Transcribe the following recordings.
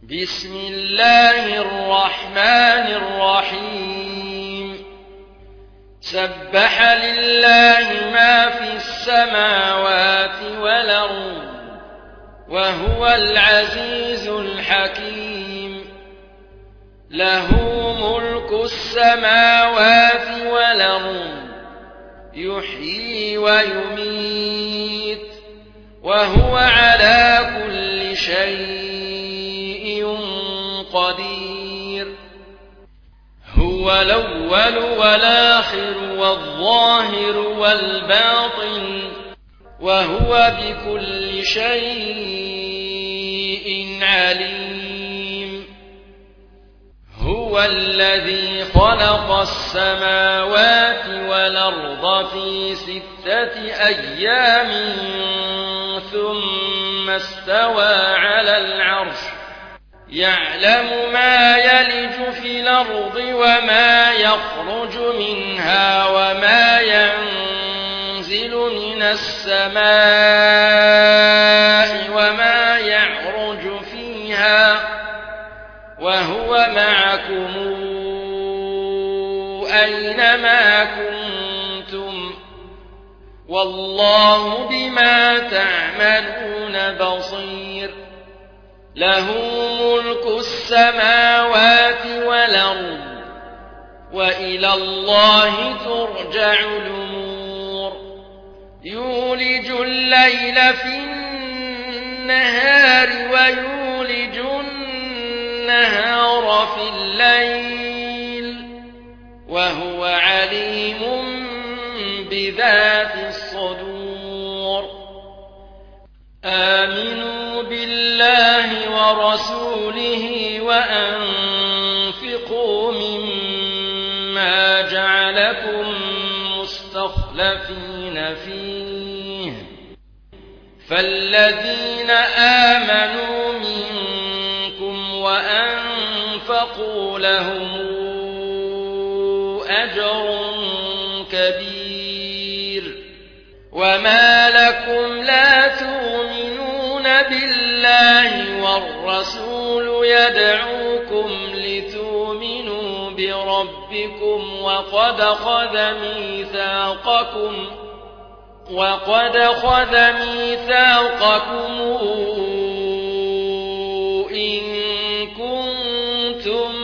بسم الله الرحمن الرحيم سبح لله ما في السماوات والأرض وهو العزيز الحكيم له ملك السماوات والأرض يحيي ويميت وهو على كل شيء قدير هو الأول والآخر والظاهر والباطن وهو بكل شيء عليم هو الذي خلق السماوات والأرض في 6 أيام ثم استوى على العرش يعلم ما يلج في الأرض وما يخرج منها وما ينزل من السماء وما يعرج فيها وهو معكم أينما كنتم والله بما تعملون بصير له ملك السماوات والأرض وإلى الله ترجع الأمور يولج الليل في النهار ويولج النهار في الليل وهو عليم بذات الصدور آمنوا بالله ورسوله وأنفقوا مما جعلكم مستخلفين فيه فالذين آمنوا منكم وأنفقوا لهم أجر كبير وما لكم لا تؤمنون بالله والرسول يدعوكم لتؤمنوا بربكم وقد خذ ميثاقكم إن كنتم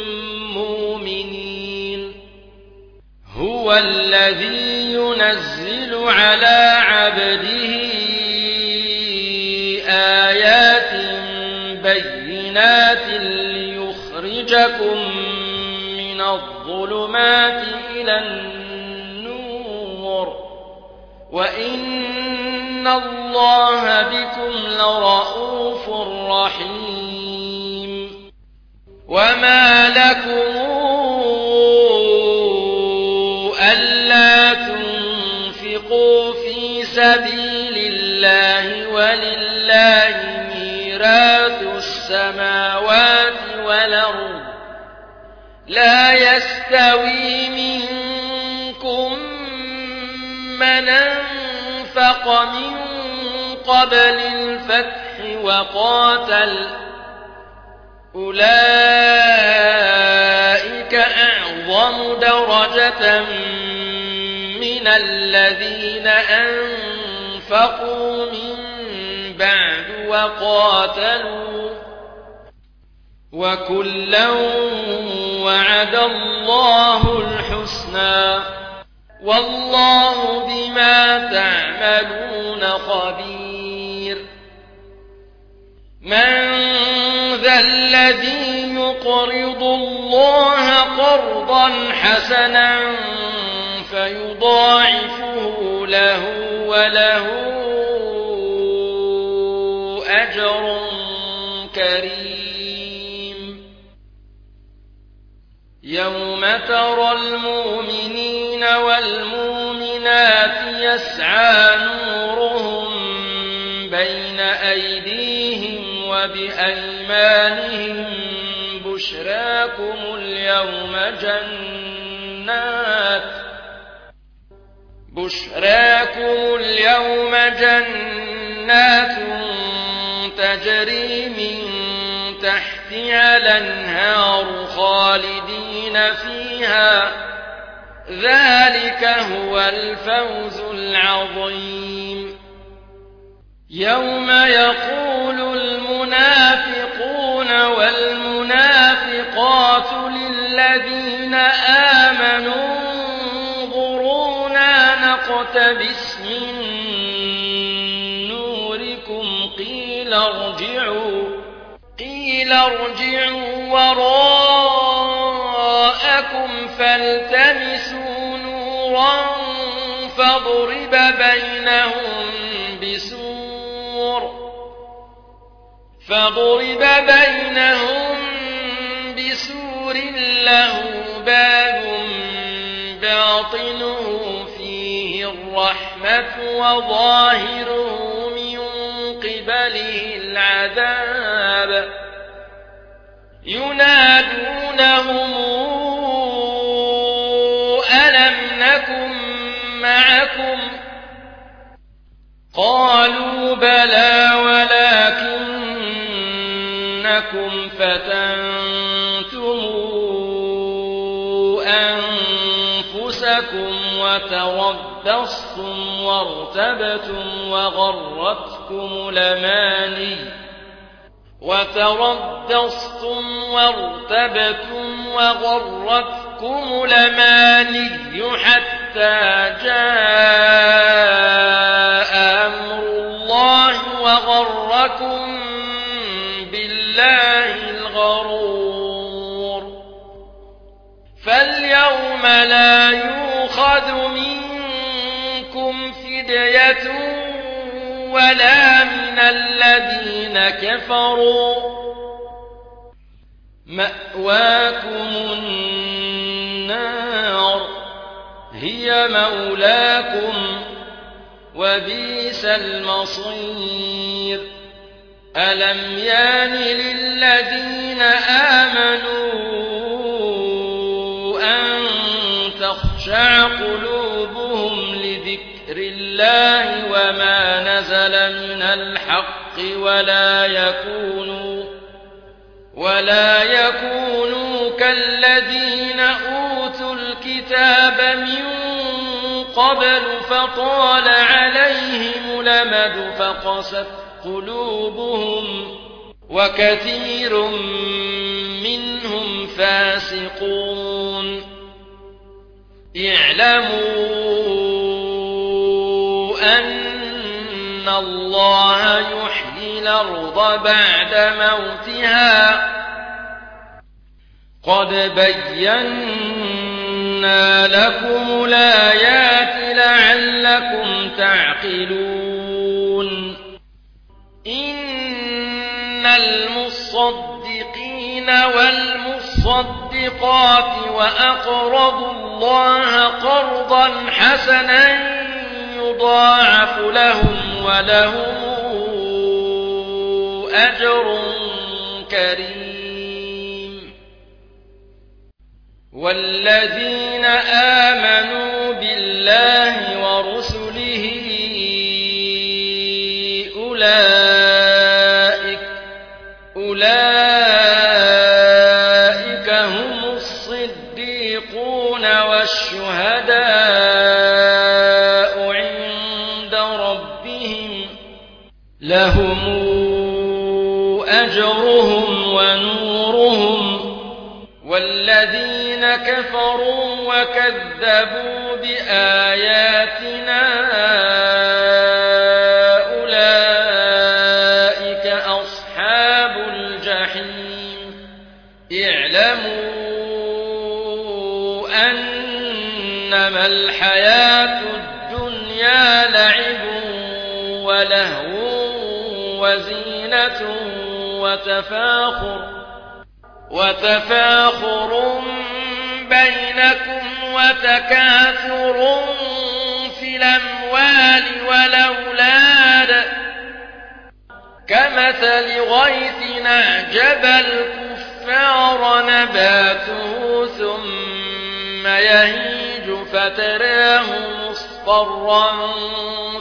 مؤمنين هو الذي ينزل على عبده آيات بينات ليخرجكم من الظلمات إلى النور وإن الله بكم لرءوف رحيم وما لكم ألا تنفقوا في سبيل الله ولله ميراث السماوات والأرض لا يستوي منكم من أنفق من قبل الفتح وقاتل أولئك أعظم درجة من الذين أنفقوا من بعد وقاتلوا وكلا وعد الله الحسنى والله بما تعملون خبير من ذا الذي يقرض الله قرضا حسنا فيضاعفه له وله أجر كريم يوم ترى المؤمنين والمؤمنات يسعى نورهم بين أيديهم وبأيمانهم بشراكم اليوم جنات تجري من تحتها الأنهار خالدين فيها ذلك هو الفوز العظيم يوم يقول المنافقون والمنافقات للذين آمنوا انظرونا نقتبس من نوركم قيل ارجعوا وراءكم فالتمسوا نورا فاضرب بينهم بسور له باب باطنه فيه الرحمة وظاهره من قبله العذاب ينادونهم ألم نكن معكم قالوا بلى ولكنكم فتنتم أنفسكم وتربصتم وارتبتم وغرتكم الأماني حتى جاء أمر الله وغركم بالله الغرور فاليوم لا يؤخذ منكم فدية ولا من الذين كفروا مأواكم النار هي مولاكم وبئس المصير ألم يان للذين آمنوا أن تخشع قلوبهم لذكر الله وما نزل من الحق ولا يكونوا كالذين أوتوا الكتاب من قبل فطال عليهم الأمد فقست قلوبهم وكثير منهم فاسقون اعلموا أن الله يحيي الأرض بعد موتها قد بينا لكم الآيات لعلكم تعقلون إن المصدقين والمصدقات وأقرضوا الله قرضا حسنا يضاعف لهم ولهم أجر كريم والذين آمنوا بالله ورسله أولئك هم الصديقون والشهداء عند ربهم لهم أجرهم ونورهم والذين كفروا وكذبوا بآياتنا أولئك أصحاب الجحيم اعلموا أنما الحياة الدنيا لعب ولهو وزينة وتفاخر بينكم وتكاثر في الأموال والأولاد كمثل غيث أعجب الكفار نباته ثم يهيج فتراه مصفرا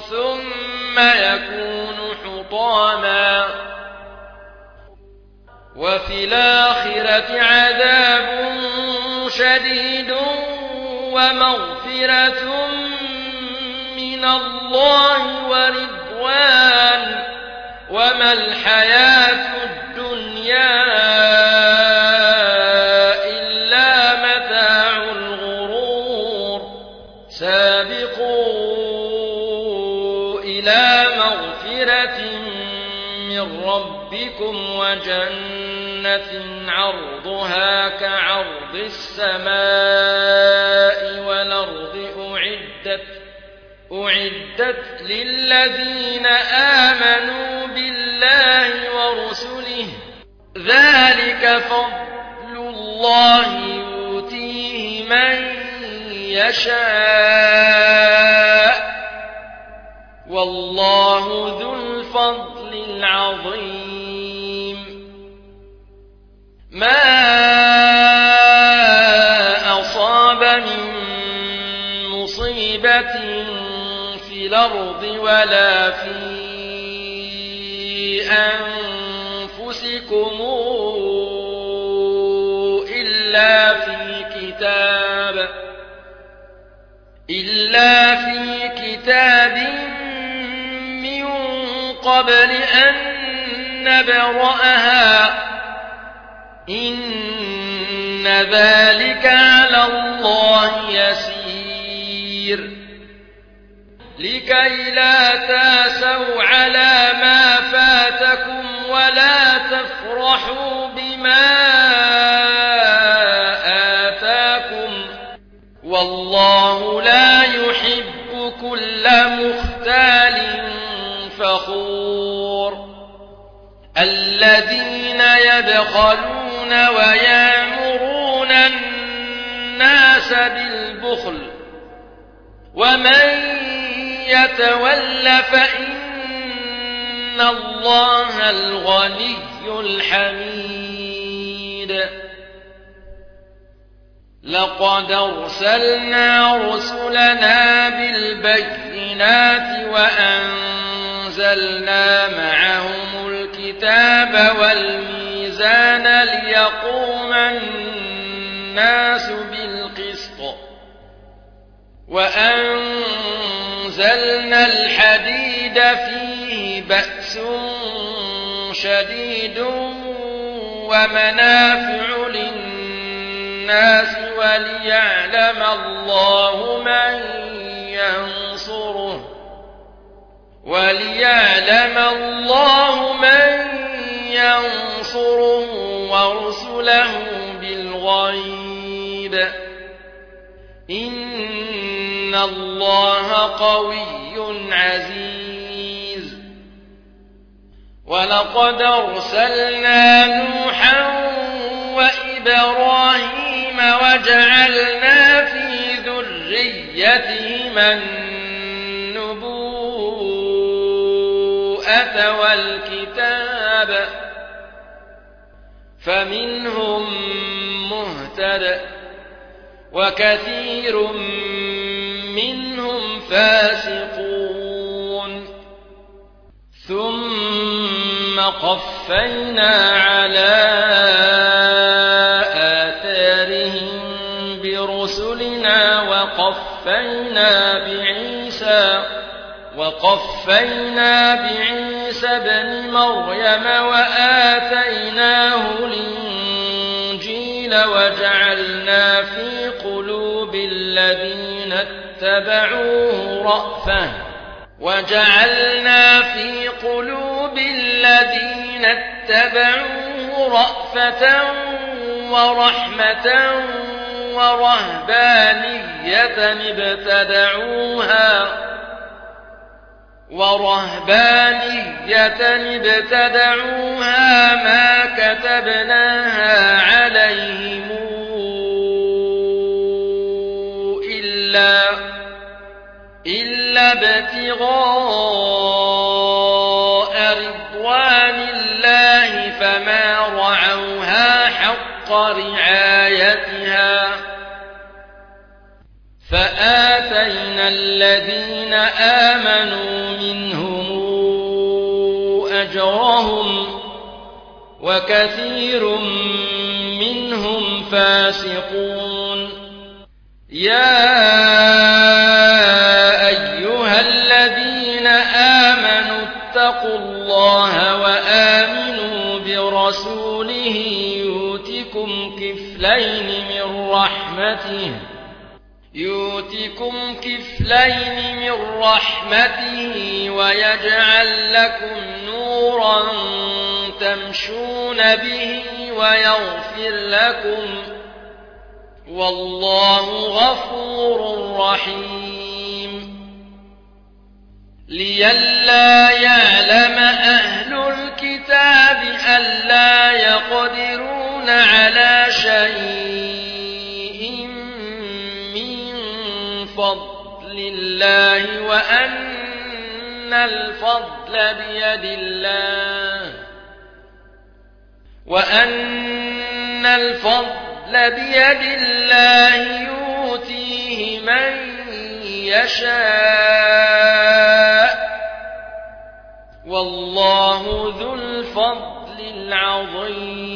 ثم يكون حطاما وفي الآخرة عذاب شديد ومغفرة من الله ورضوان وما الحياة الدنيا إلا متاع الغرور سابقوا إلى مغفرة من ربكم وجنة عرضها كعرض السماء والأرض أعدت للذين آمنوا بالله ورسله ذلك فضل الله يؤتيه من يشاء والله ذو الفضل العظيم ما أصاب من مصيبة في الأرض ولا في أنفسكم إلا في كتاب من قبل أن نبرأها إن ذلك على الله يسير لكي لا تاسوا على ما فاتكم ولا تفرحوا بما آتاكم والله لا يحب كل مختال فخور الذين يبخلون ويأمرون الناس بالبخل ومن يتول فإن الله الغني الحميد لقد أرسلنا رسلنا بالبينات وأنزلنا معهم الكتاب والميزان ليقوم الناس بالقسط وأنزلنا الحديد فيه بأس شديد ومنافع للناس وليعلم الله من ينصره ورسله بالغيب إن الله قوي عزيز ولقد أرسلنا نوحا وإبراهيم وجعلنا في ذريتهما النبوءة والكتاب فمنهم مهتد وكثير منهم فاسقون ثم قفينا على آثارهم برسلنا وقفينا بعيسى ابن مريم وآتيناه الإنجيل وجعلنا في قلوب الذين اتبعوه رأفة ورحمة ورهبانية ابتدعوها ما كتبناها عليهم إلا ابتغاء رضوان الله فما رعوها حق رعايتها فآتينا الذين آمنوا منهم أجرهم وكثير منهم فاسقون يا أيها الذين آمنوا اتقوا الله وآمنوا برسوله يؤتكم كفلين من رحمته ويجعل لكم نورا تمشون به ويغفر لكم والله غفور رحيم لئلا يعلم أهل الكتاب ألا يقدرون على شيء من فضل الله وأن الفضل بيد الله يؤتيه من يشاء والله ذو الفضل العظيم